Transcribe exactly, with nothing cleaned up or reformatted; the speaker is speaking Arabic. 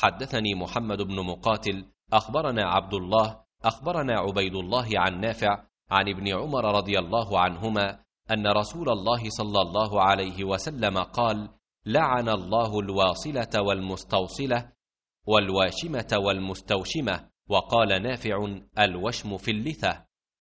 حدثني محمد بن مقاتل أخبرنا عبد الله أخبرنا عبيد الله عن نافع عن ابن عمر رضي الله عنهما أن رسول الله صلى الله عليه وسلم قال: لعن الله الواصلة والمستوصلة والواشمة والمستوشمة. وقال نافع: الوشم في اللثة.